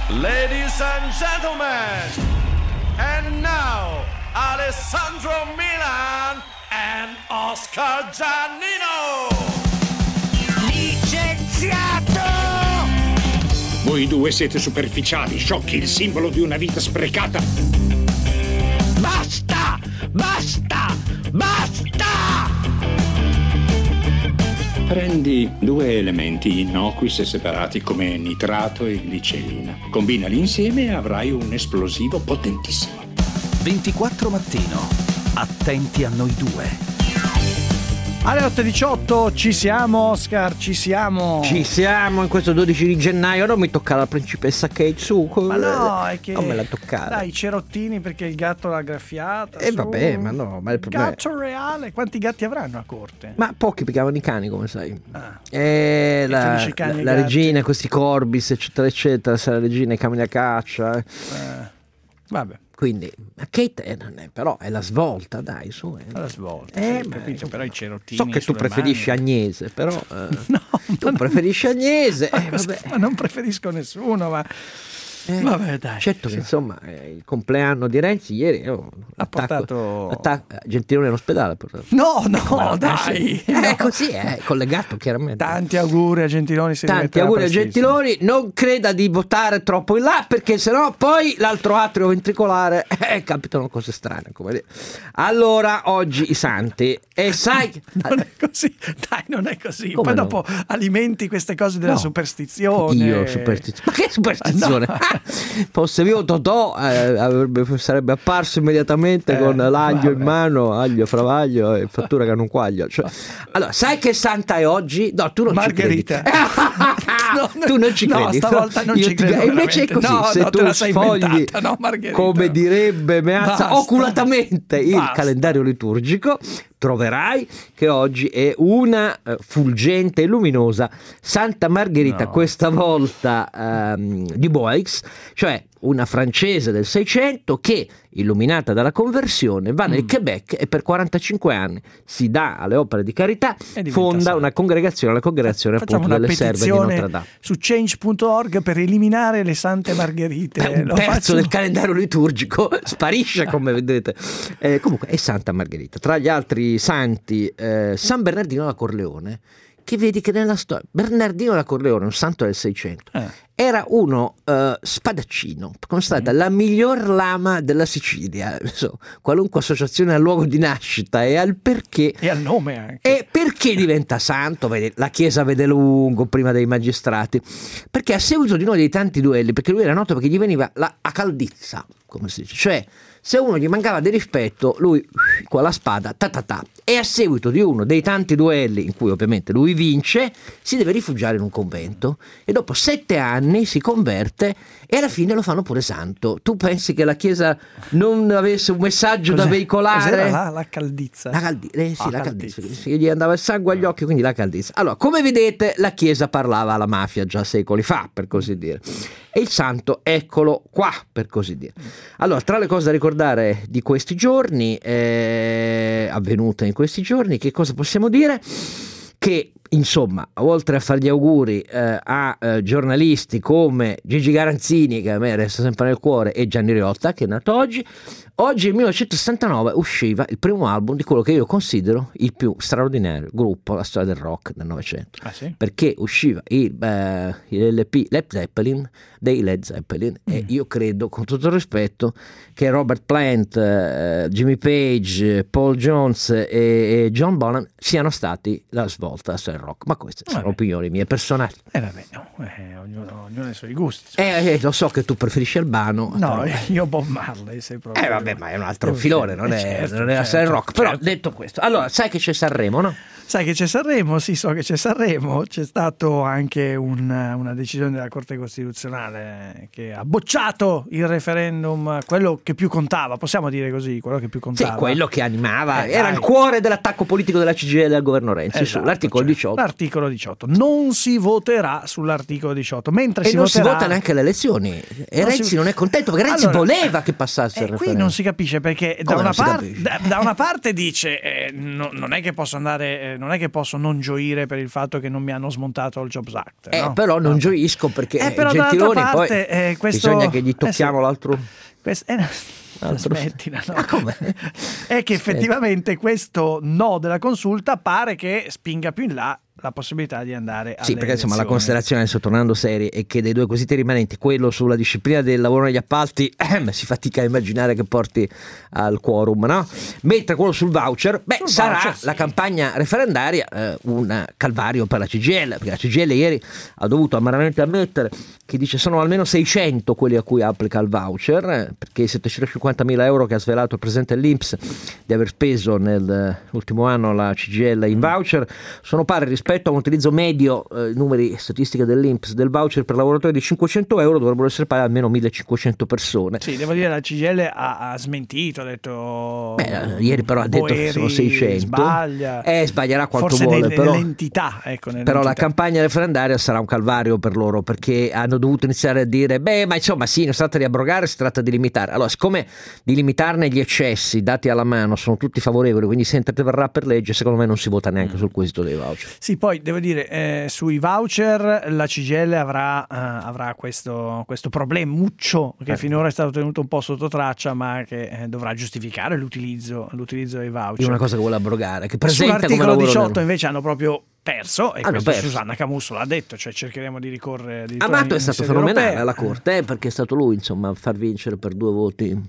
Ladies and gentlemen, and now Alessandro Milan and Oscar Giannino. Licenziato! Voi due siete superficiali, sciocchi, il simbolo di una vita sprecata. Basta! Basta! Basta! Prendi due elementi innocui se separati come nitrato e glicerina. Combinali insieme e avrai un esplosivo potentissimo. 24 mattino. Attenti a noi due. Alle 8:18 ci siamo, Oscar, ci siamo. Ci siamo in questo 12 di gennaio. Non mi toccare la principessa Kate, su. Ma no, è che non me la toccare. Dai, cerottini perché il gatto l'ha graffiata. Vabbè, ma no, ma il problema gatto reale. Quanti gatti avranno a corte? Ma pochi piccavano i cani, come sai. Cani la regina, questi Corbis, eccetera, eccetera. Se la regina i cani da caccia. Vabbè. Quindi, ma Kate però è la svolta, dai, su. La svolta, capito, però i cerottini. So che tu preferisci mani. Agnese, però no, tu preferisci Agnese. Vabbè. Ma non preferisco nessuno, ma vabbè, dai. Certo che insomma il compleanno di Renzi ieri ha portato Gentiloni all'ospedale. No, dai. È così, è collegato chiaramente. Tanti auguri a Gentiloni. Tanti auguri a Gentiloni. Non creda di votare troppo in là, perché sennò poi l'altro atrio ventricolare capitano cose strane. Come dire. Allora, oggi i santi. E sai, non è così. Dai, non è così. Come poi no? Dopo alimenti queste cose della superstizione. Io superstizione. Ma che superstizione? Fosse vivo Totò sarebbe apparso immediatamente con l'aglio in mano, aglio, fravaglio e fattura che non quaglio. Allora, sai che santa è oggi? No, tu non Margherita. ci credi. Tu non ci credi. No, stavolta non ci credo. E invece è così, se tu sfogli, come direbbe Meazza, oculatamente il calendario liturgico, troverai che oggi è una fulgente e luminosa Santa Margherita, questa volta di Boix, cioè una francese del 600 che, illuminata dalla conversione, va nel Quebec e per 45 anni si dà alle opere di carità, fonda una congregazione, la congregazione appunto delle serve di Notre Dame. Su change.org per eliminare le Sante Margherite. Un terzo del calendario liturgico sparisce, come vedete. Comunque è Santa Margherita. Tra gli altri santi, San Bernardino da Corleone, che vedi che nella storia Bernardino da Corleone, un santo del 600, era uno spadaccino, considerata la miglior lama della Sicilia. Qualunque associazione al luogo di nascita e al perché e al nome anche. E perché diventa santo? Vedi, la Chiesa vede lungo prima dei magistrati, perché a seguito di uno dei tanti duelli, perché lui era noto perché gli veniva la accaldizza, come si dice, cioè se uno gli mancava di rispetto, lui con la spada e a seguito di uno dei tanti duelli in cui ovviamente lui vince, si deve rifugiare in un convento e dopo 7 anni si converte e alla fine lo fanno pure santo. Tu pensi che la Chiesa non avesse un messaggio da veicolare? Cos'era la caldizza? La caldizza. Gli andava il sangue agli occhi, quindi la caldizza. Allora, come vedete, la Chiesa parlava alla mafia già secoli fa, per così dire. E il santo, eccolo qua, per così dire. Allora, tra le cose da ricordare di questi giorni, avvenute in questi giorni, che cosa possiamo dire? Che insomma, oltre a fare gli auguri a giornalisti come Gigi Garanzini, che a me resta sempre nel cuore, e Gianni Riotta, che è nato oggi nel 1969 usciva il primo album di quello che io considero il più straordinario gruppo alla storia del rock del Novecento. Sì? Perché usciva l'LP dei Led Zeppelin, e io credo, con tutto il rispetto, che Robert Plant, Jimmy Page, Paul Jones e John Bonham siano stati la svolta alla storia del rock. Ma queste sono opinioni mie personali. Ognuno ha i suoi gusti. Lo so che tu preferisci Albano. No, io Bob Marley, sei proprio. Vabbè, ma è un altro filone, non è la storia del rock. Però detto questo, allora sai che c'è Sanremo, no? Sai che c'è Sanremo? Sì, so che c'è Sanremo. C'è stato anche una decisione della Corte Costituzionale che ha bocciato il referendum, quello che più contava, possiamo dire così, quello che più contava. Sì, quello che animava, era il cuore dell'attacco politico della CGIL al governo Renzi, esatto, l'articolo cioè, 18. L'articolo 18. Non si voterà sull'articolo 18. Mentre E si non voterà... si vota neanche alle elezioni. E Renzi non è contento perché Renzi voleva che passasse il qui referendum. non si capisce perché da Come una parte dice non è che posso andare, non è che posso non gioire per il fatto che non mi hanno smontato il Jobs Act. No? Però non gioisco perché però Gentiloni parte, poi questo... bisogna che gli tocchiamo l'altro. Smettila, no? È che effettivamente questo no della consulta pare che spinga più in là la possibilità di andare alle perché insomma la elezioni. considerazione, adesso tornando seri, è che dei due quesiti rimanenti, quello sulla disciplina del lavoro negli appalti si fatica a immaginare che porti al quorum, no? Mentre quello sul voucher sarà voucher, sì. la campagna referendaria un calvario per la CGIL, perché la CGIL ieri ha dovuto amaramente ammettere che dice sono almeno 600 quelli a cui applica il voucher, perché i 750.000 euro che ha svelato il presidente dell'INPS di aver speso nell'ultimo anno la CGIL in voucher sono pari rispetto a un utilizzo medio, numeri statistiche dell'INPS, del voucher per lavoratori di 500 euro dovrebbero essere pari almeno 1500 persone. Sì, devo dire la CGIL ha smentito, ha detto ieri però ha detto che sono 600. Sbaglierà quanto forse vuole, però nell'entità, però la campagna referendaria sarà un calvario per loro, perché hanno dovuto iniziare a dire ma insomma sì, non si tratta di abrogare, si tratta di limitare. Allora, siccome di limitarne gli eccessi dati alla mano sono tutti favorevoli, quindi se interverrà per legge, secondo me non si vota neanche sul quesito dei voucher. Sì, poi devo dire, sui voucher la CGIL avrà questo problemuccio che finora è stato tenuto un po' sotto traccia, ma che dovrà giustificare l'utilizzo dei voucher. È una cosa che vuole abrogare, che presenta sull'articolo come 18 invece hanno proprio perso, e questo perso. Susanna Camusso l'ha detto, cioè cercheremo di ricorrere Amato è stato fenomenale europea. alla corte, perché è stato lui insomma a far vincere per 2 voti.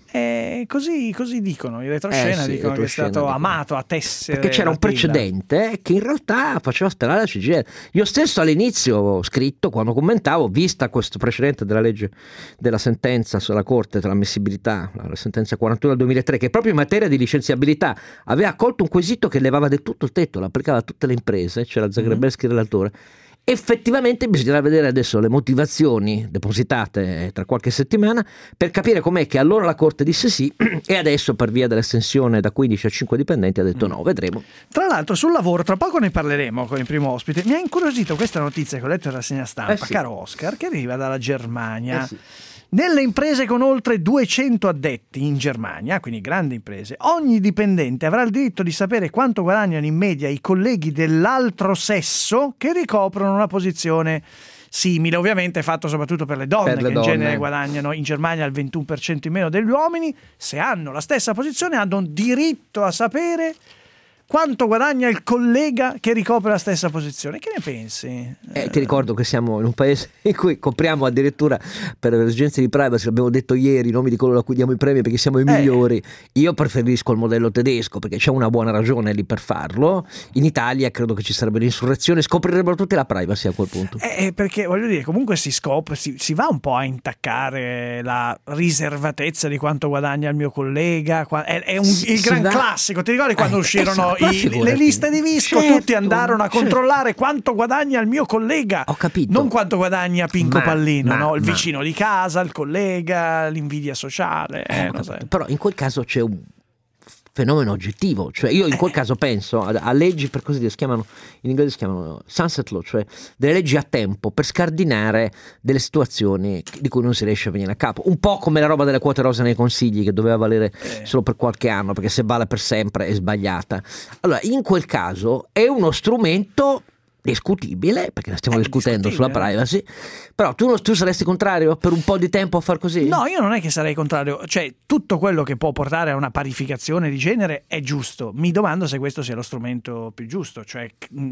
Così dicono, in retroscena dicono che è stato amato a tessere, perché c'era un precedente che in realtà faceva sperare la CGIL. Io stesso all'inizio ho scritto, quando commentavo, vista questo precedente della legge della sentenza sulla corte tra l'ammissibilità, la sentenza 41 del 2003, che proprio in materia di licenziabilità aveva accolto un quesito che levava del tutto il tetto, l'applicava a tutte le imprese, c'era Zagrebelski relatore. Effettivamente bisognerà vedere adesso le motivazioni depositate tra qualche settimana per capire com'è che allora la Corte disse sì e adesso per via dell'estensione da 15 a 5 dipendenti ha detto no, vedremo. Tra l'altro sul lavoro, tra poco ne parleremo con il primo ospite, mi ha incuriosito questa notizia che ho letto in rassegna stampa, caro Oscar, che arriva dalla Germania. Nelle imprese con oltre 200 addetti in Germania, quindi grandi imprese, ogni dipendente avrà il diritto di sapere quanto guadagnano in media i colleghi dell'altro sesso che ricoprono una posizione simile, ovviamente fatto soprattutto per le donne, che in genere guadagnano in Germania il 21% in meno degli uomini. Se hanno la stessa posizione hanno diritto a sapere quanto guadagna il collega che ricopre la stessa posizione. Che ne pensi? Ti ricordo che siamo in un paese in cui copriamo addirittura per esigenze di privacy, l'abbiamo detto ieri, i nomi di coloro a cui diamo i premi perché siamo i migliori. Io preferisco il modello tedesco perché c'è una buona ragione lì per farlo. In Italia credo che ci sarebbe l'insurrezione, scoprirebbero tutti la privacy a quel punto. Perché voglio dire, comunque si va un po' a intaccare la riservatezza di quanto guadagna il mio collega. È il gran classico. Ti ricordi quando uscirono le liste di Visco, tutti andarono a controllare quanto guadagna il mio collega, ho capito, non quanto guadagna Pinco Pallino, il vicino di casa, il collega, l'invidia sociale. Però in quel caso c'è un fenomeno oggettivo, cioè io in quel caso penso a leggi, per così dire, in inglese si chiamano sunset law, cioè delle leggi a tempo per scardinare delle situazioni di cui non si riesce a venire a capo, un po' come la roba delle quote rosa nei consigli che doveva valere solo per qualche anno, perché se vale per sempre è sbagliata. Allora in quel caso è uno strumento discutibile, perché ne stiamo discutendo sulla privacy, però tu saresti contrario per un po' di tempo a far così? No, io non è che sarei contrario, cioè tutto quello che può portare a una parificazione di genere è giusto, mi domando se questo sia lo strumento più giusto, cioè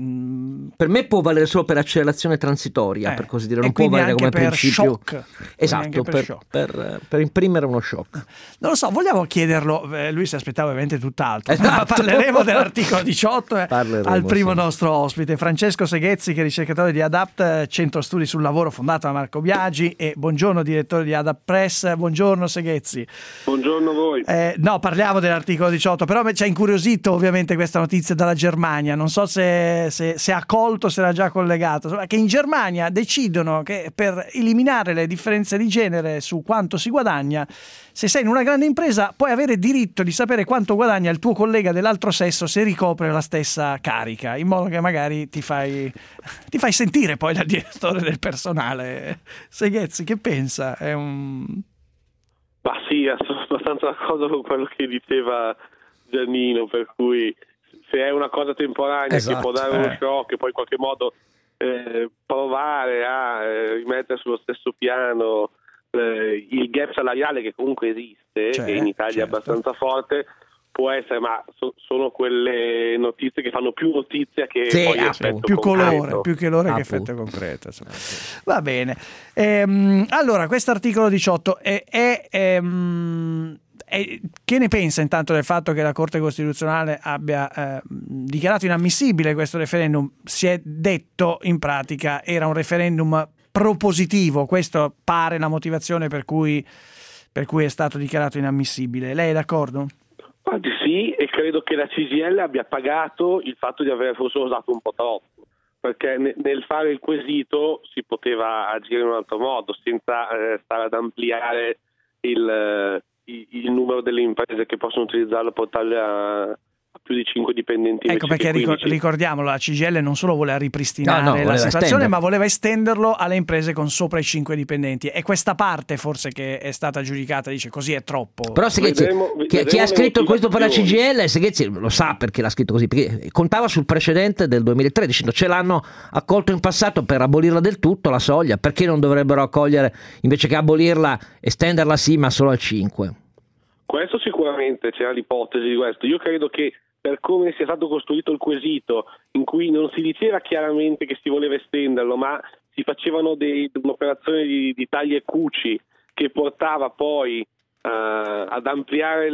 per me può valere solo per accelerazione transitoria, per così dire, non può valere come per principio shock. Esatto, per imprimere uno shock. Non lo so, vogliamo chiederlo, lui si aspettava ovviamente tutt'altro, parleremo dell'articolo 18 al primo nostro ospite, Francesco Seghezzi, che è ricercatore di Adapt, centro studi sul lavoro fondato da Marco Biagi, e buongiorno direttore di Adapt Press. Buongiorno Seghezzi. Buongiorno a voi. Parliamo dell'articolo 18, però ci ha incuriosito ovviamente questa notizia dalla Germania, non so se ha colto, se era già collegato, che in Germania decidono che per eliminare le differenze di genere su quanto si guadagna, se sei in una grande impresa puoi avere diritto di sapere quanto guadagna il tuo collega dell'altro sesso se ricopre la stessa carica, in modo che magari ti fai fai sentire poi da direttore del personale. Seghezzi, che pensa? Ma sì, sono abbastanza d'accordo con quello che diceva Giannino, per cui se è una cosa temporanea che può dare uno shock e poi in qualche modo provare a rimettere sullo stesso piano il gap salariale che comunque esiste, che in Italia è abbastanza forte, può essere, ma sono quelle notizie che fanno più notizia che poi effetto più concreto. Più colore che effetto concreto. Va bene. Allora, questo articolo 18 che ne pensa intanto del fatto che la Corte Costituzionale abbia dichiarato inammissibile questo referendum? Si è detto in pratica era un referendum propositivo, questo pare la motivazione per cui è stato dichiarato inammissibile. Lei è d'accordo? Guardi, sì, e credo che la CGIL abbia pagato il fatto di aver forse usato un po' troppo, perché nel fare il quesito si poteva agire in un altro modo, senza stare ad ampliare il numero delle imprese che possono utilizzarlo, portarle a più di 5 dipendenti. Ecco perché ricordiamolo, la CGIL non solo voleva ripristinare la situazione, estendere, ma voleva estenderlo alle imprese con sopra i 5 dipendenti. E questa parte forse che è stata giudicata dice così è troppo. Però chi ha scritto questo per la CGIL, Seghezzi lo sa perché l'ha scritto così, perché contava sul precedente del 2003 dicendo ce l'hanno accolto in passato per abolirla del tutto la soglia, perché non dovrebbero accogliere invece che abolirla, estenderla sì ma solo al 5? Questo sicuramente c'era l'ipotesi di questo. Io credo che per come sia stato costruito il quesito, in cui non si diceva chiaramente che si voleva estenderlo, ma si facevano un'operazione di taglia e cuci che portava poi ad ampliare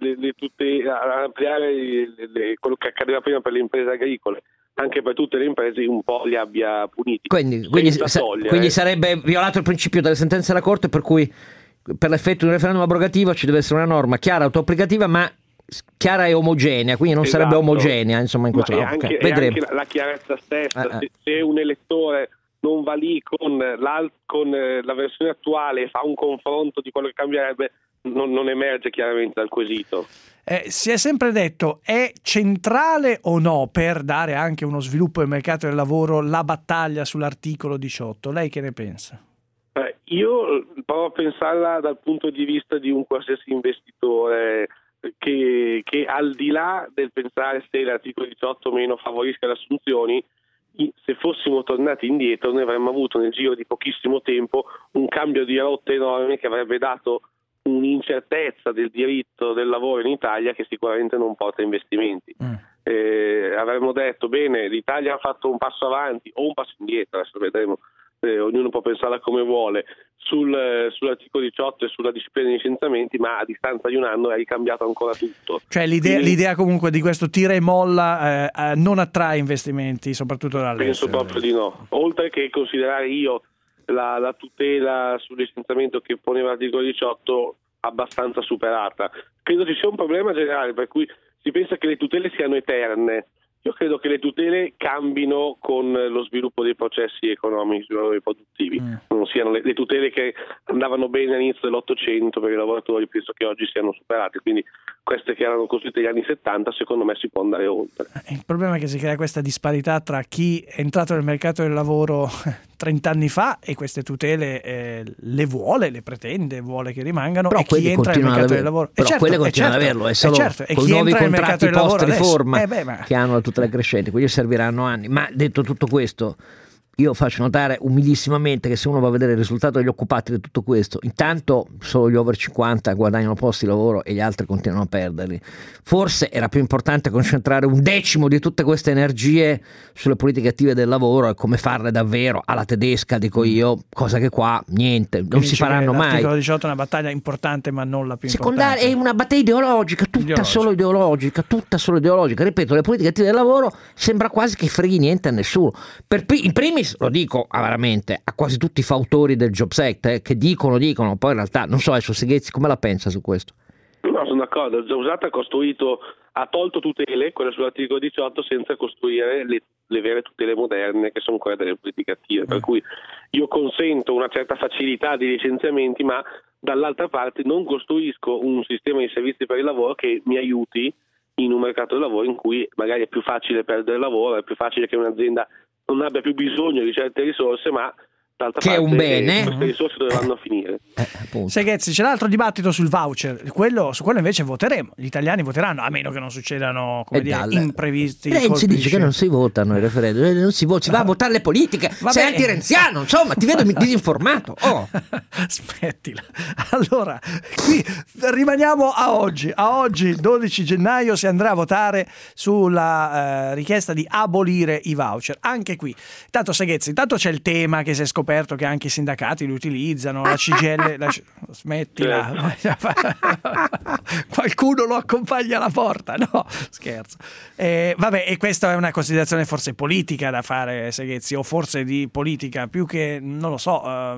quello che accadeva prima per le imprese agricole, anche per tutte le imprese, un po' li abbia puniti. Quindi sarebbe violato il principio delle sentenze della Corte, per cui per l'effetto di un referendum abrogativo ci deve essere una norma chiara, autoapplicativa, ma chiara e omogenea, quindi non sarebbe omogenea, insomma, in questo caso. Vedremo. Anche la chiarezza stessa, se un elettore non va lì con la versione attuale e fa un confronto di quello che cambierebbe, non emerge chiaramente dal quesito. Si è sempre detto, è centrale o no per dare anche uno sviluppo del mercato del lavoro la battaglia sull'articolo 18? Lei che ne pensa? Io provo a pensarla dal punto di vista di un qualsiasi investitore che al di là del pensare se l'articolo 18 o meno favorisca le assunzioni, se fossimo tornati indietro noi avremmo avuto nel giro di pochissimo tempo un cambio di rotta enorme che avrebbe dato un'incertezza del diritto del lavoro in Italia che sicuramente non porta investimenti. Avremmo detto bene, l'Italia ha fatto un passo avanti o un passo indietro, adesso vedremo, ognuno può pensarla come vuole, sull'articolo 18 e sulla disciplina dei licenziamenti, ma a distanza di un anno è ricambiato ancora tutto. Cioè l'idea comunque di questo tira e molla non attrae investimenti, soprattutto dall'estero. Penso proprio di no, oltre che considerare io la tutela sul licenziamento che poneva l'articolo 18 abbastanza superata. Credo ci sia un problema generale per cui si pensa che le tutele siano eterne. Io credo che le tutele cambino con lo sviluppo dei processi economici e produttivi, non siano le tutele che andavano bene all'inizio dell'800 per i lavoratori, penso che oggi siano superate, quindi queste che erano costruite negli anni 70 secondo me si può andare oltre. Il problema è che si crea questa disparità tra chi è entrato nel mercato del lavoro 30 anni fa e queste tutele le vuole, le pretende, vuole che rimangano, però e chi entra nel mercato del lavoro quelle continuano ad averlo, è solo con nuovi contratti post riforma che hanno tutte le crescenti, quindi serviranno anni. Ma detto tutto questo, io faccio notare umilissimamente che se uno va a vedere il risultato degli occupati di tutto questo, intanto solo gli over 50 guadagnano posti di lavoro e gli altri continuano a perderli. Forse era più importante concentrare 1/10 di tutte queste energie sulle politiche attive del lavoro e come farle davvero alla tedesca, dico io, cosa che qua niente, non si faranno mai. L'articolo 18 è una battaglia importante ma non la più secondaria, importante. è una battaglia ideologica, solo ideologica. Ripeto, le politiche attive del lavoro sembra quasi che freghi niente a nessuno. In primis, lo dico veramente a quasi tutti i fautori del Jobs Act che dicono, poi in realtà non so, adesso Seghezzi come la pensa su questo? No, sono d'accordo, il Jobs Act ha tolto tutele, quelle sull'articolo 18, senza costruire le vere tutele moderne che sono quelle delle politiche attive, per cui io consento una certa facilità di licenziamenti, ma dall'altra parte non costruisco un sistema di servizi per il lavoro che mi aiuti in un mercato del lavoro in cui magari è più facile perdere il lavoro, è più facile che un'azienda non abbia più bisogno di certe risorse, ma d'altra che è parte un bene. queste risorse dovranno finire. Seghezzi, c'è l'altro dibattito sul voucher, su quello invece voteremo, gli italiani voteranno, a meno che non succedano imprevisti. Renzi dice che non si votano i referendum, non si vota, si va a votare le politiche. Sei anti-renziano, insomma, ti vedo disinformato. Smettila. Allora, qui rimaniamo a oggi, 12 gennaio si andrà a votare sulla richiesta di abolire i voucher, anche qui. Tanto Seghezzi, intanto c'è il tema che si è scoperto che anche i sindacati li utilizzano, la CGIL, smettila, qualcuno lo accompagna alla porta, no, scherzo. Vabbè, e questa è una considerazione forse politica da fare, Seghezzi, o forse di politica più che, non lo so, ma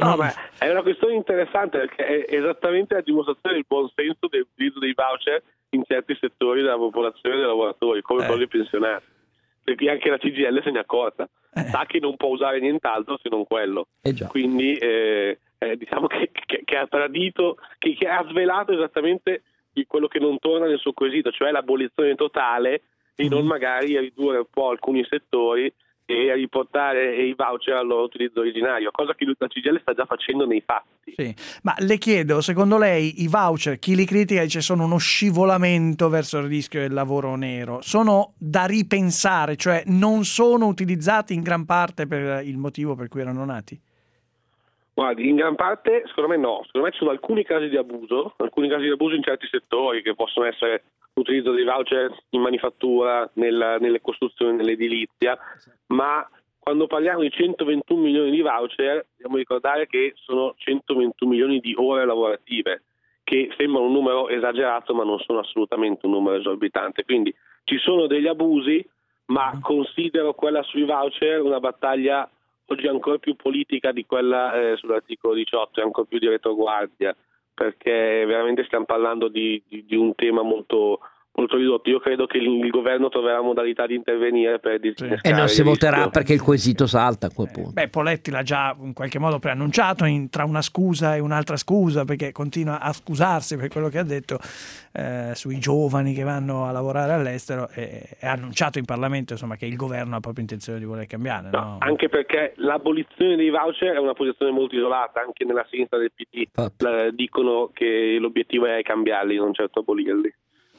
è una questione interessante, perché è esattamente la dimostrazione del buon senso dell'utilizzo dei voucher in certi settori della popolazione dei lavoratori, come quelli pensionati, perché anche la CGIL se ne è accorta, sa che non può usare nient'altro se non quello, quindi diciamo che ha tradito, che ha svelato esattamente quello che non torna nel suo quesito, cioè l'abolizione totale, e non magari a ridurre un po' alcuni settori e a riportare i voucher al loro utilizzo originario, cosa che la CGIL sta già facendo nei fatti. Sì. Ma le chiedo, secondo lei i voucher, chi li critica dice sono uno scivolamento verso il rischio del lavoro nero, sono da ripensare, cioè non sono utilizzati in gran parte per il motivo per cui erano nati? Guardi, in gran parte secondo me no, secondo me ci sono alcuni casi di abuso in certi settori, che possono essere l'utilizzo dei voucher in manifattura, nelle costruzioni, nell'edilizia, ma quando parliamo di 121 milioni di voucher dobbiamo ricordare che sono 121 milioni di ore lavorative, che sembra un numero esagerato ma non sono assolutamente un numero esorbitante, quindi ci sono degli abusi, ma considero quella sui voucher una battaglia oggi ancora più politica di quella sull'articolo 18, e ancora più di retroguardia, perché veramente stiamo parlando di un tema molto, molto ridotto. Io credo che il governo troverà modalità di intervenire per disinnescare. E non si voterà perché il quesito salta a quel punto. Poletti l'ha già in qualche modo preannunciato, tra una scusa e un'altra scusa, perché continua a scusarsi per quello che ha detto sui giovani che vanno a lavorare all'estero, e ha annunciato in Parlamento, insomma, che il governo ha proprio intenzione di voler cambiare. No? Anche perché l'abolizione dei voucher è una posizione molto isolata, anche nella sinistra del PD dicono che l'obiettivo è cambiarli, non certo abolirli.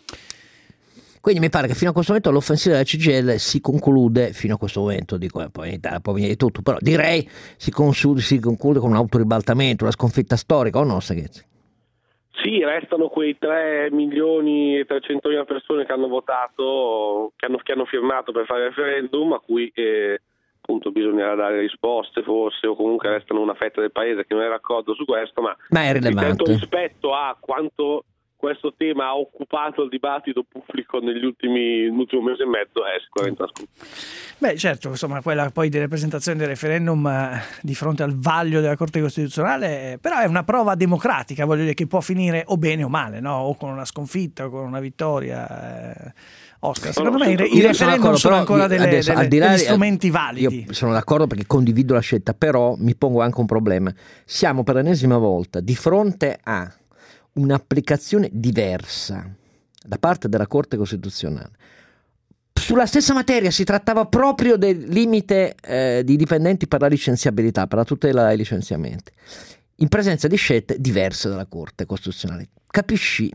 Quindi mi pare che fino a questo momento l'offensiva della CGIL si conclude, fino a questo momento, dico, poi in Italia può venire tutto, però direi si conclude con un autoribaltamento, una sconfitta storica, o no, Seghezzi? Sì, restano quei 3 milioni e 300 mila persone che hanno votato, che hanno firmato per fare il referendum, a cui appunto bisognerà dare risposte forse, o comunque restano una fetta del paese che non è d'accordo su questo, ma è rilevante rispetto a quanto questo tema ha occupato il dibattito pubblico nell'ultimo mese e mezzo, è sicuramente una sconfitta. Certo, insomma, quella poi di rappresentazione del referendum di fronte al vaglio della Corte Costituzionale, però è una prova democratica, voglio dire, che può finire o bene o male, no? O con una sconfitta o con una vittoria. Oscar, secondo me i referendum sono ancora degli strumenti validi. Io sono d'accordo perché condivido la scelta, però mi pongo anche un problema. Siamo per l'ennesima volta di fronte a un'applicazione diversa da parte della Corte Costituzionale. Sulla stessa materia si trattava proprio del limite di dipendenti per la licenziabilità, per la tutela dei licenziamenti, in presenza di scelte diverse dalla Corte Costituzionale. Capisci,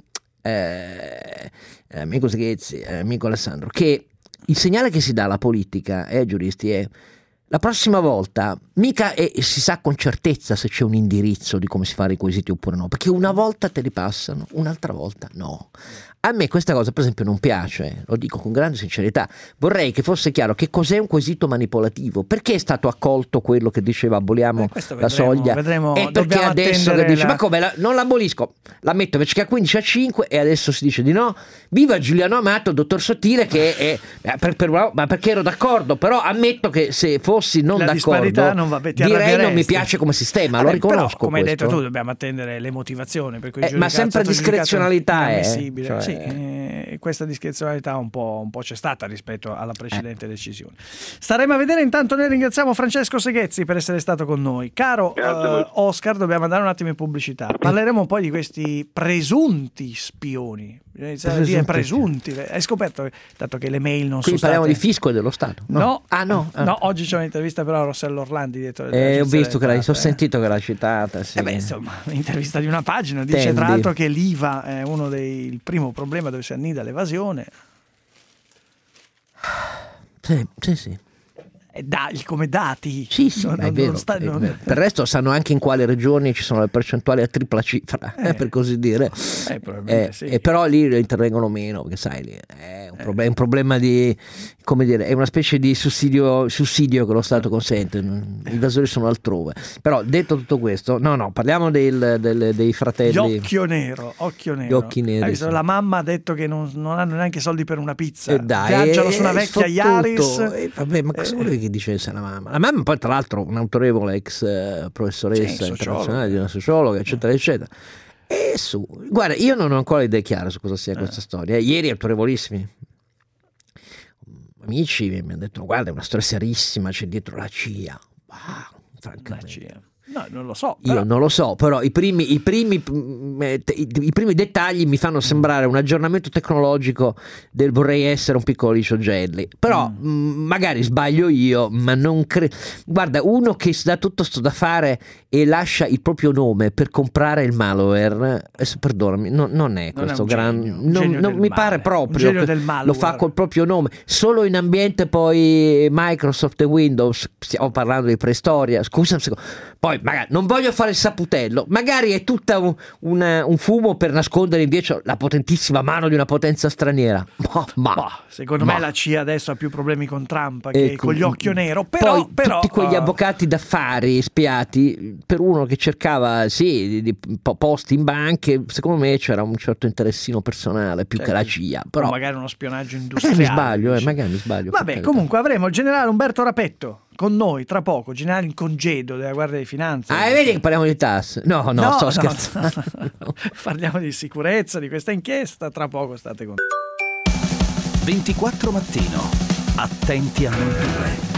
amico Seghezzi, amico Alessandro, che il segnale che si dà alla politica e ai giuristi è: la prossima volta mica si sa con certezza se c'è un indirizzo di come si fa i requisiti oppure no, perché una volta te li passano, un'altra volta no. A me questa cosa per esempio non piace, lo dico con grande sincerità. Vorrei che fosse chiaro che cos'è un quesito manipolativo, perché è stato accolto quello che diceva aboliamo la soglia, e perché adesso che dice ma come non l'abolisco, la metto invece che a 15 a 5 e adesso si dice di no. Viva Giuliano Amato, dottor Sottile, che è ma perché ero d'accordo, però ammetto che se fossi non d'accordo non va, direi non mi piace come sistema, lo riconosco, però, come questo. hai detto tu, dobbiamo attendere le motivazioni per cui ma sempre discrezionalità questa discrezionalità un po' c'è stata rispetto alla precedente decisione. Staremo a vedere. Intanto noi ringraziamo Francesco Seghezzi per essere stato con noi. Caro Oscar, dobbiamo andare un attimo in pubblicità, parleremo un po' di questi presunti spioni. bisogna iniziare a dire presunti. Hai scoperto, dato che le mail non Quindi sono parliamo state... di fisco e dello Stato? No. No, Oggi c'è un'intervista però a Rossello Orlandi dietro. Ho visto ho sentito che l'ha citata. Sì. Insomma, un'intervista di una pagina, dice tra l'altro che l'IVA è uno il primo problema dove si annida l'evasione. Sì. Come dati. Sì, è vero. Per il resto sanno anche in quali regioni ci sono le percentuali a tripla cifra, per così dire. Probabilmente sì. Però lì intervengono meno, perché sai, lì è un problema di, come dire, è una specie di sussidio che lo Stato consente, i evasori sono altrove. Però detto tutto questo, no, parliamo dei fratelli. Occhio nero. Gli occhi neri. Hai visto, sì. La mamma ha detto che non hanno neanche soldi per una pizza. Dai, viaggiano su una vecchia Yaris. Vabbè, ma cosa vuole che dicesse la mamma? La mamma poi tra l'altro un'autorevole ex professoressa internazionale, di una sociologa, eccetera eccetera. E guarda, io non ho ancora idee chiare su cosa sia questa storia. Ieri autorevolissimi amici mi hanno detto: guarda, è una storia serissima, c'è dietro la CIA. Francamente. La CIA. No, non lo so. Io non lo so, però i primi dettagli mi fanno sembrare un aggiornamento tecnologico del vorrei essere un piccolo Licio Gelli. Però magari sbaglio io, ma non credo. Guarda, uno che si dà tutto sto da fare e lascia il proprio nome per comprare il malware, perdonami, non è questo non mi pare proprio che lo fa col proprio nome, solo in ambiente poi Microsoft e Windows. Stiamo parlando di preistoria, scusa un secondo. Poi magari non voglio fare il saputello, magari è tutta un fumo per nascondere invece la potentissima mano di una potenza straniera. Secondo me la CIA adesso ha più problemi con Trump che con gli occhio nero. Però tutti quegli avvocati d'affari spiati, per uno che cercava di posti in banche, secondo me c'era un certo interessino personale più che la CIA. Però magari uno spionaggio industriale. Magari mi sbaglio. Vabbè, comunque avremo il generale Umberto Rapetto con noi tra poco, generale in congedo della Guardia di Finanza. Vedi che parliamo di tasse? No, sto scherzando. No. Parliamo di sicurezza, di questa inchiesta, tra poco state con 24 Mattino. Attenti a non dire.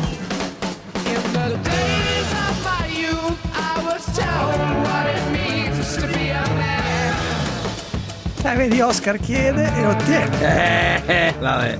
Vedi, Oscar chiede e ottiene. Vabbè.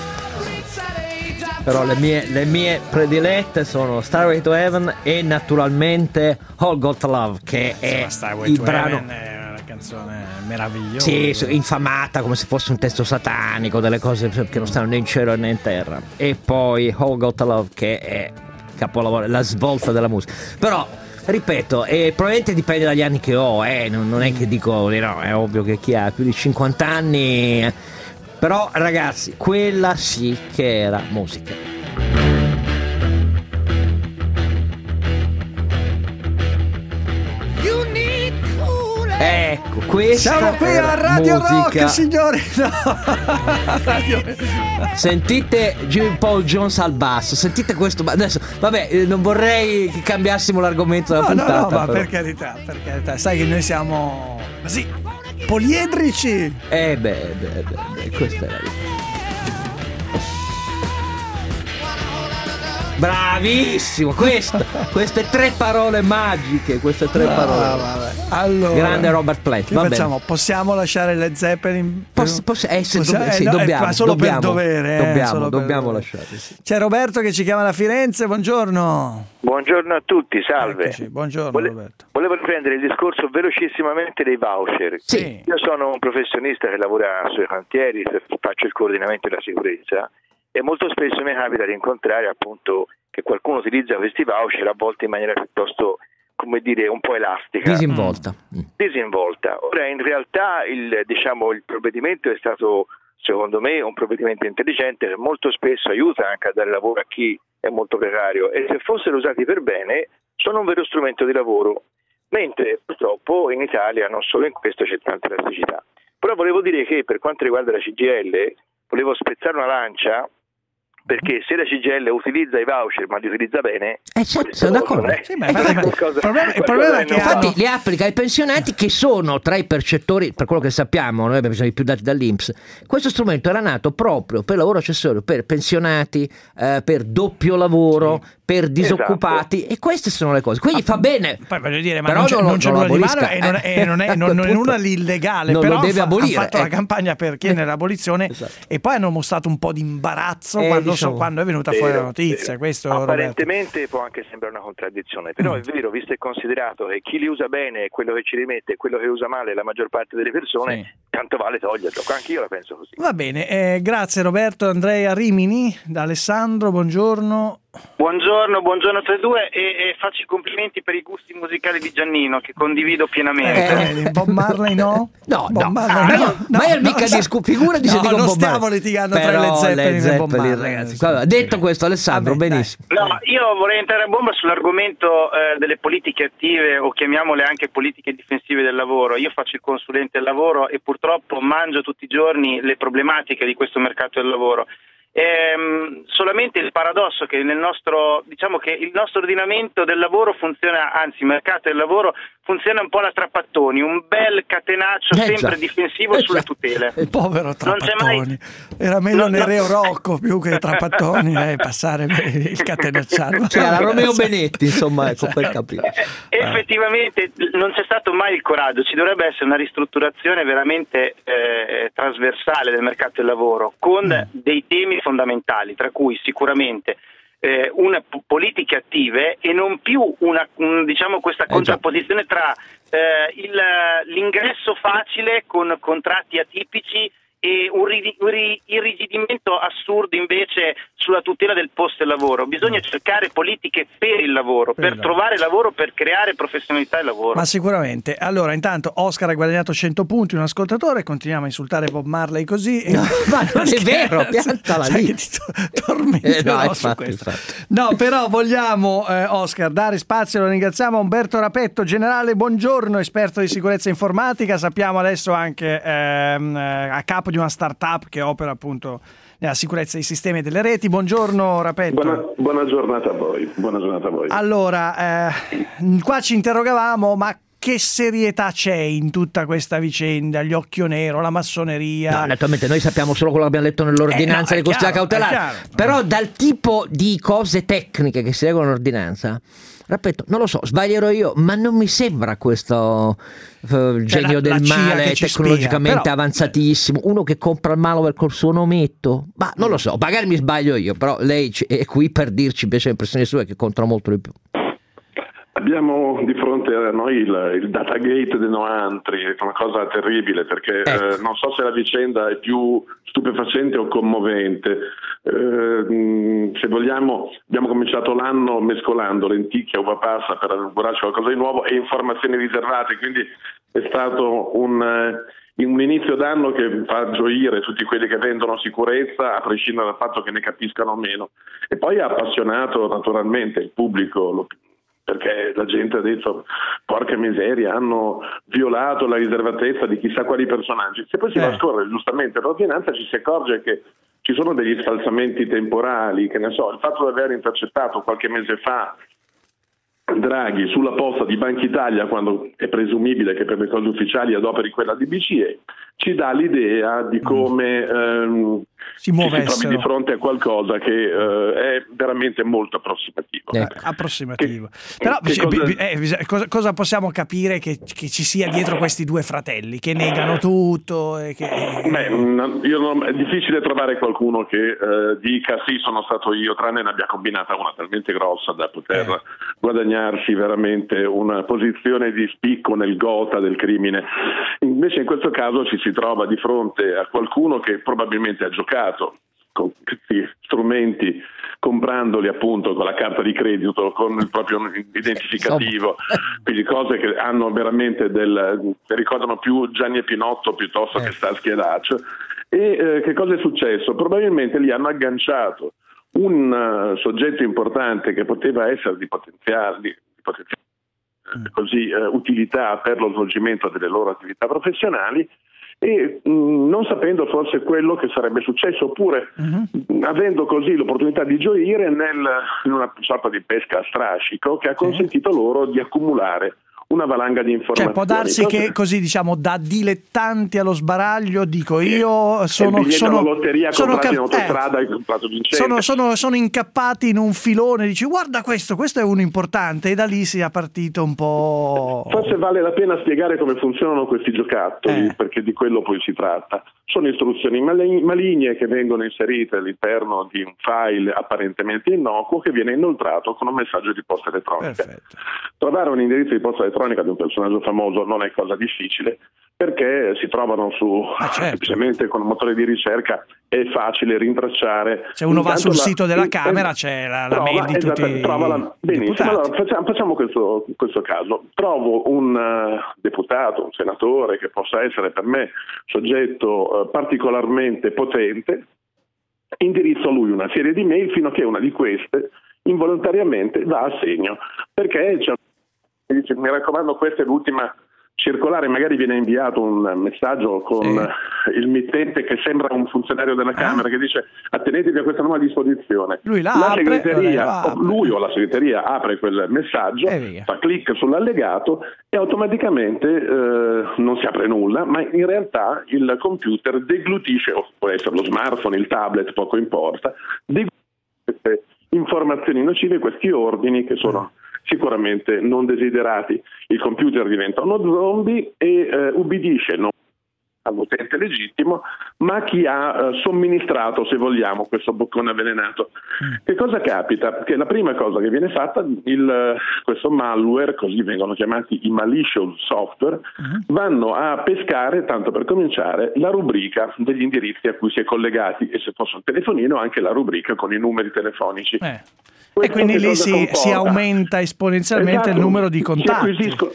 Però le mie predilette sono Starway to Heaven e naturalmente All Got Love, che è il brano. È una canzone meravigliosa. Sì, infamata come se fosse un testo satanico, delle cose che non stanno né in cielo né in terra. E poi All Got Love, che è capolavoro, la svolta della musica. Però ripeto, probabilmente dipende dagli anni che ho, non è che dico no, è ovvio che chi ha più di 50 anni. Però ragazzi, quella sì che era musica. Ecco, questa siamo qui a Radio musica. Rock, signori. No. Sentite Jimmy Paul Jones al basso, sentite questo. Adesso, vabbè, non vorrei che cambiassimo l'argomento della puntata. No, ma per carità, sai che noi siamo così poliedrici. Questa era lì. Bravissimo, queste tre parole magiche, parole. Vabbè. Allora, grande Robert Plant. Che facciamo? Possiamo lasciare le Zeppelin? Dobbiamo. Solo per dovere. Dobbiamo lasciarli. Sì. C'è Roberto che ci chiama da Firenze, buongiorno. Buongiorno a tutti, salve. Eccoci. Buongiorno Roberto. Volevo riprendere il discorso velocissimamente dei voucher. Sì. Io sono un professionista che lavora sui cantieri, faccio il coordinamento della sicurezza e molto spesso mi capita di incontrare appunto che qualcuno utilizza questi voucher a volte in maniera piuttosto, come dire, un po' elastica. Disinvolta. Ora in realtà il provvedimento è stato, secondo me, un provvedimento intelligente che molto spesso aiuta anche a dare lavoro a chi è molto precario e se fossero usati per bene sono un vero strumento di lavoro, mentre purtroppo in Italia non solo in questo c'è tanta elasticità. Però volevo dire che per quanto riguarda la CGIL volevo spezzare una lancia perché se la CGIL utilizza i voucher ma li utilizza bene, certo, sono d'accordo. Il problema è che infatti li applica ai pensionati che sono tra i percettori, per quello che sappiamo, noi abbiamo bisogno di più dati dall'INPS. Questo strumento era nato proprio per lavoro accessorio, per pensionati, per doppio lavoro, per disoccupati, e queste sono le cose. Quindi fa bene. Poi voglio dire, ma però non c'è nulla di abolisca. male e non è nulla di illegale, non però lo deve abolire. hanno fatto la campagna per chiedere l'abolizione, e poi hanno mostrato un po' di imbarazzo quando è venuta fuori la notizia. Questo, apparentemente Roberto, può anche sembrare una contraddizione, però è vero, visto e considerato che chi li usa bene è quello che ci rimette, e quello che usa male la maggior parte delle persone, tanto vale toglierlo. Anche io la penso così. Va bene, grazie Roberto. Andrea Rimini da Alessandro, buongiorno. Buongiorno a tutti e due, e faccio i complimenti per i gusti musicali di Giannino, che condivido pienamente. Bob Marley no? No. Ma io mica figurati se dico non Bob stiamo Marley. litigando tra Led Zeppelin e Bob Marley, ragazzi. Detto questo, Alessandro, benissimo. No, io vorrei entrare a bomba sull'argomento delle politiche attive, o chiamiamole anche politiche difensive del lavoro. Io faccio il consulente del lavoro e purtroppo mangio tutti i giorni le problematiche di questo mercato del lavoro. Solamente il paradosso che il nostro ordinamento del lavoro funziona, anzi il mercato del lavoro funziona un po' alla Trapattoni, un bel catenaccio sempre difensivo sulle tutele. Il povero Trapattoni, era meglio Nereo Rocco più che Trapattoni, passare il catenacciato. La Romeo Benetti, insomma, ecco, per capire. Effettivamente non c'è stato mai il coraggio, ci dovrebbe essere una ristrutturazione veramente trasversale del mercato del lavoro, con dei temi fondamentali, tra cui sicuramente una politiche attive e non più questa contrapposizione tra l'ingresso facile con contratti atipici e un irrigidimento assurdo invece sulla tutela del posto del lavoro. Bisogna cercare politiche per il lavoro, per trovare lavoro, per creare professionalità del lavoro. Ma sicuramente. Allora, intanto Oscar ha guadagnato 100 punti, un ascoltatore, continuiamo a insultare Bob Marley così. Ma non è vero, piantala lì. Tormenterò su questo. No, però vogliamo, Oscar, dare spazio, lo ringraziamo, a Umberto Rapetto, generale, buongiorno, esperto di sicurezza informatica, sappiamo adesso anche a capo di una startup che opera appunto nella sicurezza dei sistemi e delle reti. Buongiorno Rapetto. Buona giornata a voi. Allora, qua ci interrogavamo, ma che serietà c'è in tutta questa vicenda? Gli occhio nero, la massoneria? No, naturalmente noi sappiamo solo quello che abbiamo letto nell'ordinanza di custodia cautelare, però dal tipo di cose tecniche che si leggono nell'ordinanza, ripeto, non lo so, sbaglierò io, ma non mi sembra questo genio del male tecnologicamente avanzatissimo, uno che compra il malware col suo nometto, ma non lo so, magari mi sbaglio io, però lei è qui per dirci invece le impressioni sue che contano molto di più. Abbiamo di fronte a noi il Datagate dei Noantri, è una cosa terribile perché non so se la vicenda è più stupefacente o commovente. Se vogliamo, abbiamo cominciato l'anno mescolando lenticchia, uva passa per augurarci qualcosa di nuovo e informazioni riservate, quindi è stato un inizio d'anno che fa gioire tutti quelli che vendono sicurezza, a prescindere dal fatto che ne capiscano o meno, e poi ha appassionato naturalmente il pubblico, perché la gente ha detto porca miseria, hanno violato la riservatezza di chissà quali personaggi. Se poi si va a scorrere giustamente l'ordinanza ci si accorge che ci sono degli sfalsamenti temporali, che ne so, il fatto di aver intercettato qualche mese fa Draghi sulla posta di Banca Italia, quando è presumibile che per le cose ufficiali adoperi quella di BCE, ci dà l'idea di come si trovi di fronte a qualcosa che è veramente molto approssimativo. Però cosa possiamo capire che ci sia dietro questi due fratelli che negano tutto? È difficile trovare qualcuno che dica sì, sono stato io, tranne ne abbia combinata una talmente grossa da poter guadagnarsi veramente una posizione di spicco nel gotha del crimine. Invece in questo caso ci si trova di fronte a qualcuno che probabilmente ha giocato con questi strumenti, comprandoli appunto con la carta di credito, con il proprio identificativo, quindi cose che hanno veramente che ricordano più Gianni e Pinotto piuttosto che Starsky e Hutch. E che cosa è successo? Probabilmente li hanno agganciato un soggetto importante che poteva essere di potenziale utilità per lo svolgimento delle loro attività professionali, e non sapendo forse quello che sarebbe successo, oppure avendo così l'opportunità di gioire in una sorta di pesca a strascico che ha consentito loro di accumulare una valanga di informazioni. Cioè, può darsi che così, diciamo, da dilettanti allo sbaraglio, dico io, sono lotteria comprati in autostrada e comprato vincente. Sono incappati in un filone, dici guarda questo è uno importante, e da lì si è partito un po'. Forse vale la pena spiegare come funzionano questi giocattoli, perché di quello poi si tratta. Sono istruzioni maligne che vengono inserite all'interno di un file apparentemente innocuo che viene inoltrato con un messaggio di posta elettronica. Perfetto. Trovare un indirizzo di posta elettronica di un personaggio famoso non è cosa difficile, perché si trovano semplicemente con un motore di ricerca, è facile rintracciare. Se uno va sul sito della Camera c'è la mail di tutti i benissimo. Allora, facciamo questo caso. Trovo un deputato, un senatore che possa essere per me soggetto particolarmente potente, indirizzo a lui una serie di mail fino a che una di queste involontariamente va a segno, perché mi dice mi raccomando, questa è l'ultima circolare, magari viene inviato un messaggio con il mittente che sembra un funzionario della Camera che dice attenetevi a questa nuova disposizione. Lui lui o la segreteria apre quel messaggio, fa clic sull'allegato e automaticamente non si apre nulla, ma in realtà il computer deglutisce, o può essere lo smartphone, il tablet, poco importa, queste informazioni nocive, questi ordini che sono sicuramente non desiderati. Il computer diventa uno zombie e ubbidisce non all'utente legittimo, ma chi ha somministrato, se vogliamo, questo boccone avvelenato. Che cosa capita? Che la prima cosa che viene fatta, questo malware, così vengono chiamati i malicious software, vanno a pescare, tanto per cominciare, la rubrica degli indirizzi a cui si è collegati, e se fosse un telefonino anche la rubrica con i numeri telefonici. E quindi lì si aumenta esponenzialmente il numero di contatti.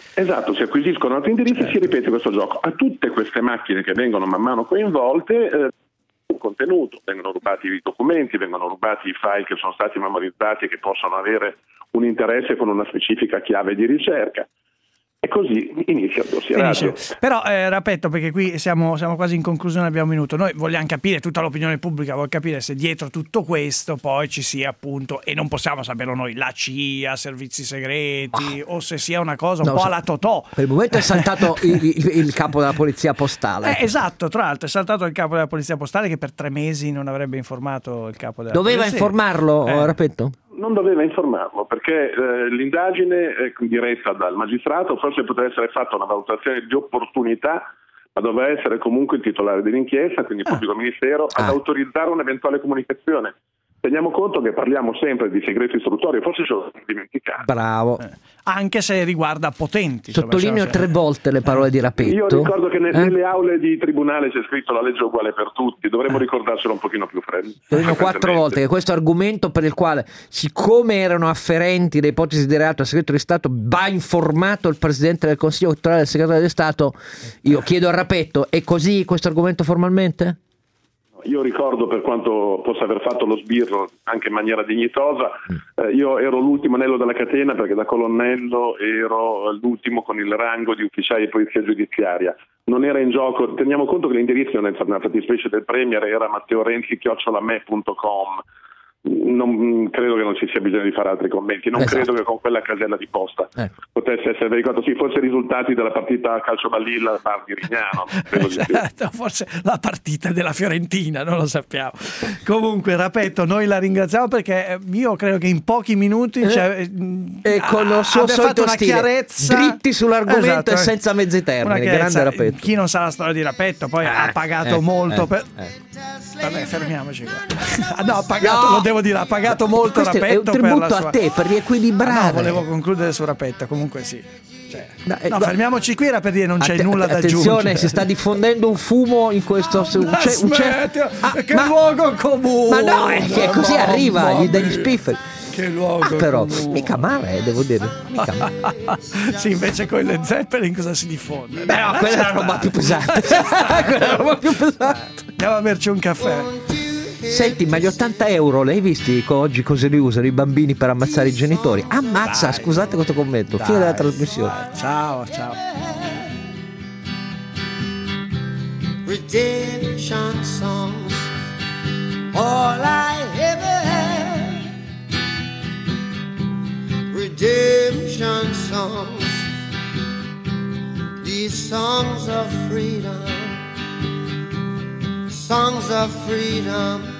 Si acquisiscono altri indirizzi e si ripete questo gioco. A tutte queste macchine che vengono man mano coinvolte un contenuto, vengono rubati i documenti, vengono rubati i file che sono stati memorizzati e che possono avere un interesse con una specifica chiave di ricerca. E così inizia il dossieraggio. Però ripeto, perché qui siamo quasi in conclusione, abbiamo un minuto. Noi vogliamo capire, tutta l'opinione pubblica vuole capire se dietro tutto questo poi ci sia appunto, e non possiamo saperlo noi, la CIA, servizi segreti, o se sia una cosa un po' alla Totò. Per il momento è saltato il capo della polizia postale. Esatto, tra l'altro è saltato il capo della polizia postale, che per 3 mesi non avrebbe informato il capo della polizia. Doveva informarlo, ripeto? Non doveva informarlo, perché l'indagine diretta dal magistrato forse poteva essere fatta una valutazione di opportunità, ma doveva essere comunque il titolare dell'inchiesta, quindi il pubblico ministero, ad autorizzare un'eventuale comunicazione. Teniamo conto che parliamo sempre di segreto istruttorio, forse ce lo dimenticato. Bravo. Anche se riguarda potenti. Sottolineo 3 volte le parole di Rapetto. Io ricordo che nelle aule di tribunale c'è scritto la legge uguale per tutti, dovremmo ricordarselo un pochino più freddo. Sottolineo 4 volte che questo argomento, per il quale, siccome erano afferenti le ipotesi di reato al segreto di Stato, va informato il Presidente del Consiglio elettorale e il Segretario di Stato. Io chiedo a Rapetto, è così questo argomento formalmente? Io ricordo, per quanto possa aver fatto lo sbirro anche in maniera dignitosa, io ero l'ultimo anello della catena, perché da colonnello ero l'ultimo con il rango di ufficiale di polizia giudiziaria. Non era in gioco, teniamo conto che l'indirizzo nella fattispecie del Premier era matteorenzi@me.com. Non credo che non ci sia bisogno di fare altri commenti, non credo che con quella casella di posta potesse essere verificato. Sì, forse i risultati della partita a calcio Ballilla Bar di Rignano, forse la partita della Fiorentina, non lo sappiamo. Comunque, Rapetto, noi la ringraziamo, perché io credo che in pochi minuti e con lo suo solito una stile, chiarezza, dritti sull'argomento e senza mezzi termini. Grande Rapetto. Chi non sa la storia di Rapetto poi ha pagato molto per... Vabbè, fermiamoci qua. No, ha pagato, lo devo dire, ha pagato molto Rapetto. È un tributo a te, per riequilibrare. Volevo concludere su Rapetto, comunque sì. Fermiamoci qui, era per dire non c'è nulla da aggiungere. Attenzione, si sta diffondendo un fumo in questo... che luogo comune! Ma no, è che così arriva, gli dagli spifferi. Che luogo però comune. Mica male, devo dire. Mica male. Sì, invece con le Zeppelin cosa si diffonde? No, quella è la roba più pesante. Andiamo a berci un caffè. Senti, ma gli 80 euro l'hai visti oggi cosa li usano i bambini per ammazzare i genitori? Ammazza, dai, scusate questo commento. Fine della trasmissione. Ciao. redemption songs, all I ever had. Redemption songs, these songs of freedom